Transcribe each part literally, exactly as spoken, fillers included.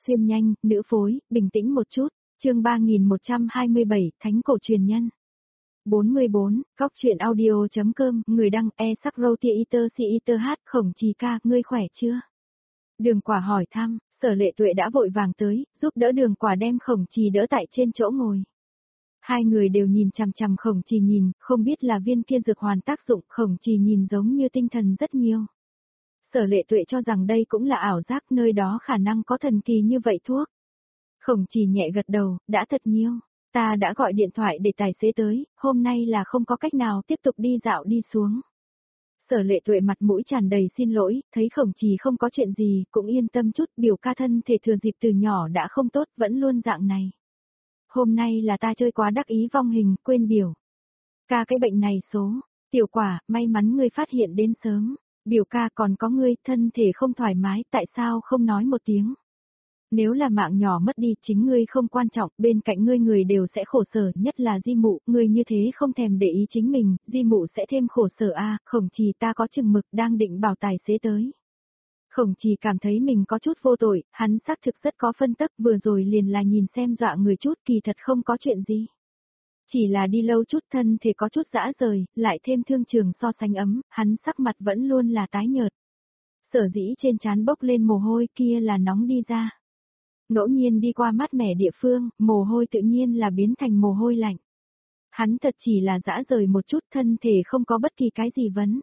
xuyên nhanh, nữ phối, bình tĩnh một chút, chương ba nghìn một trăm hai mươi bảy, Thánh cổ truyền nhân. bốn mươi bốn, Góc truyện audio.com, người đăng e sắc roti iter si iter hát, Khổng Trì ca, ngươi khỏe chưa? Đường Quả hỏi thăm, Sở Lệ Tuệ đã vội vàng tới, giúp đỡ Đường Quả đem Khổng Trì đỡ tại trên chỗ ngồi. Hai người đều nhìn chằm chằm Khổng Trì nhìn, không biết là viên kia dược hoàn tác dụng, Khổng Trì nhìn giống như tinh thần rất nhiều. Sở Lệ Tuệ cho rằng đây cũng là ảo giác, nơi đó khả năng có thần kỳ như vậy thuốc. Khổng Trì nhẹ gật đầu, đã thật nhiều. Ta đã gọi điện thoại để tài xế tới, hôm nay là không có cách nào tiếp tục đi dạo đi xuống. Sở Lệ Tuệ mặt mũi tràn đầy xin lỗi, thấy Khổng Trì không có chuyện gì, cũng yên tâm chút, biểu ca thân thể thừa dịp từ nhỏ đã không tốt, vẫn luôn dạng này. Hôm nay là ta chơi quá đắc ý vong hình, quên biểu. Ca cái bệnh này số, Tiểu Quả, may mắn ngươi phát hiện đến sớm. Biểu ca còn có ngươi, thân thể không thoải mái, tại sao không nói một tiếng? Nếu là mạng nhỏ mất đi, chính ngươi không quan trọng, bên cạnh ngươi người đều sẽ khổ sở, nhất là Di Mụ, ngươi như thế không thèm để ý chính mình, Di Mụ sẽ thêm khổ sở a, Khổng Trì ta có chừng mực đang định bảo tài xế tới. Khổng Trì cảm thấy mình có chút vô tội, hắn xác thực rất có phân tích, vừa rồi liền là nhìn xem dọa người chút, kỳ thật không có chuyện gì. Chỉ là đi lâu chút thân thể có chút dã rời, lại thêm thương trường so sánh ấm, hắn sắc mặt vẫn luôn là tái nhợt. Sở dĩ trên trán bốc lên mồ hôi kia là nóng đi ra. Ngẫu nhiên đi qua mát mẻ địa phương, mồ hôi tự nhiên là biến thành mồ hôi lạnh. Hắn thật chỉ là dã rời một chút, thân thể không có bất kỳ cái gì vấn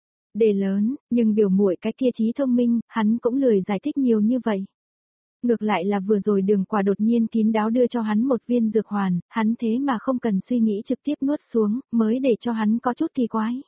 đề lớn, nhưng biểu muội cái kia trí thông minh, hắn cũng lười giải thích nhiều như vậy. Ngược lại là vừa rồi Đường Quả đột nhiên kín đáo đưa cho hắn một viên dược hoàn, hắn thế mà không cần suy nghĩ trực tiếp nuốt xuống, mới để cho hắn có chút kỳ quái.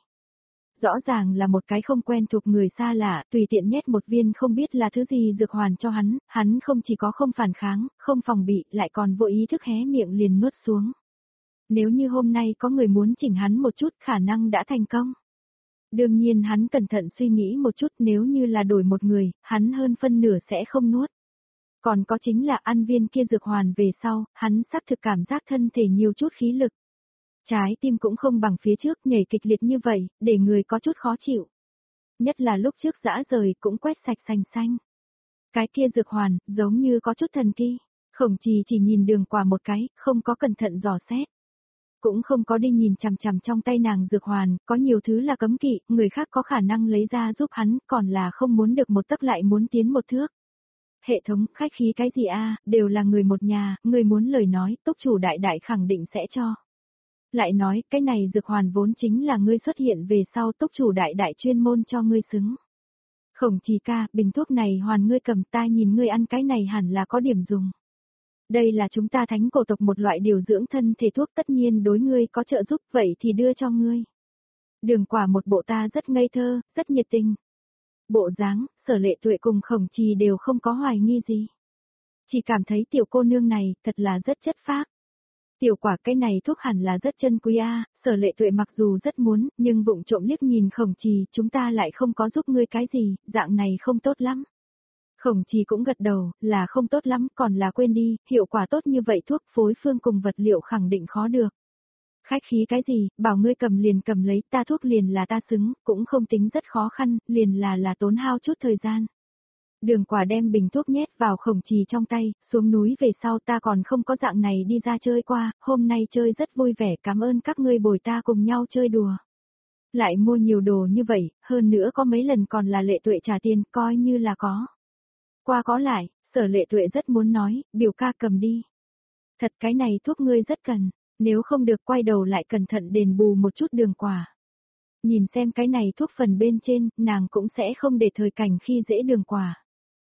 Rõ ràng là một cái không quen thuộc người xa lạ, tùy tiện nhét một viên không biết là thứ gì dược hoàn cho hắn, hắn không chỉ có không phản kháng, không phòng bị, lại còn vô ý thức hé miệng liền nuốt xuống. Nếu như hôm nay có người muốn chỉnh hắn một chút, khả năng đã thành công. Đương nhiên hắn cẩn thận suy nghĩ một chút, nếu như là đổi một người, hắn hơn phân nửa sẽ không nuốt. Còn có chính là ăn viên kia dược hoàn về sau, hắn xác thực cảm giác thân thể nhiều chút khí lực. Trái tim cũng không bằng phía trước nhảy kịch liệt như vậy, để người có chút khó chịu. Nhất là lúc trước dã rời cũng quét sạch sành xanh. Cái kia dược hoàn, giống như có chút thần kỳ. Khổng Trì chỉ nhìn Đường Quả một cái, không có cẩn thận dò xét. Cũng không có đi nhìn chằm chằm trong tay nàng dược hoàn, có nhiều thứ là cấm kỵ, người khác có khả năng lấy ra giúp hắn, còn là không muốn được một tấc lại muốn tiến một thước. Hệ thống, khách khí cái gì a, đều là người một nhà, người muốn lời nói, túc chủ đại đại khẳng định sẽ cho. Lại nói, cái này dược hoàn vốn chính là ngươi xuất hiện về sau túc chủ đại đại chuyên môn cho ngươi xứng. Khổng Trì ca, bình thuốc này hoàn ngươi cầm, ta nhìn ngươi ăn cái này hẳn là có điểm dùng. Đây là chúng ta thánh cổ tộc một loại điều dưỡng thân thể thuốc, tất nhiên đối ngươi có trợ giúp, vậy thì đưa cho ngươi. Đường Quả một bộ ta rất ngây thơ, rất nhiệt tình. Bộ dáng, Sở Lệ Tuệ cùng Khổng Trì đều không có hoài nghi gì. Chỉ cảm thấy tiểu cô nương này, thật là rất chất phác. Tiểu Quả, cái này thuốc hẳn là rất chân quý a, Sở Lệ Tuệ mặc dù rất muốn, nhưng vụng trộm liếc nhìn Khổng Trì, chúng ta lại không có giúp ngươi cái gì, dạng này không tốt lắm. Khổng Trì cũng gật đầu, là không tốt lắm, còn là quên đi, hiệu quả tốt như vậy thuốc phối phương cùng vật liệu khẳng định khó được. Khách khí cái gì, bảo ngươi cầm liền cầm lấy, ta thuốc liền là ta xứng, cũng không tính rất khó khăn, liền là là tốn hao chút thời gian. Đường Quả đem bình thuốc nhét vào Khổng Trì trong tay, xuống núi về sau ta còn không có dạng này đi ra chơi qua, hôm nay chơi rất vui vẻ, cảm ơn các ngươi bồi ta cùng nhau chơi đùa. Lại mua nhiều đồ như vậy, hơn nữa có mấy lần còn là Lệ Tuệ trả tiền, coi như là có. Qua có lại, Sở Lệ Tuệ rất muốn nói, biểu ca cầm đi. Thật cái này thuốc ngươi rất cần, nếu không được quay đầu lại cẩn thận đền bù một chút. Đường Quả. Nhìn xem cái này thuốc phần bên trên, nàng cũng sẽ không để thời cảnh khi dễ Đường Quả.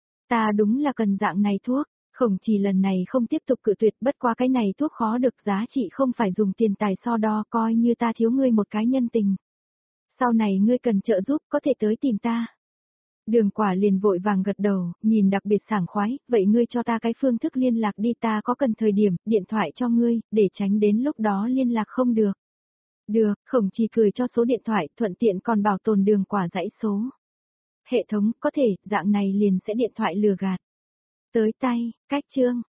Ta đúng là cần dạng này thuốc, Khổng Trì lần này không tiếp tục cự tuyệt, bất qua cái này thuốc khó được, giá trị không phải dùng tiền tài so đo, coi như ta thiếu ngươi một cái nhân tình. Sau này ngươi cần trợ giúp có thể tới tìm ta. Đường Quả liền vội vàng gật đầu, nhìn đặc biệt sảng khoái, vậy ngươi cho ta cái phương thức liên lạc đi, ta có cần thời điểm, điện thoại cho ngươi, để tránh đến lúc đó liên lạc không được. Được, Khổng Trì cười cho số điện thoại, thuận tiện còn bảo tồn Đường Quả dãy số. Hệ thống, có thể, dạng này liền sẽ điện thoại lừa gạt. Tới tay, cách chương,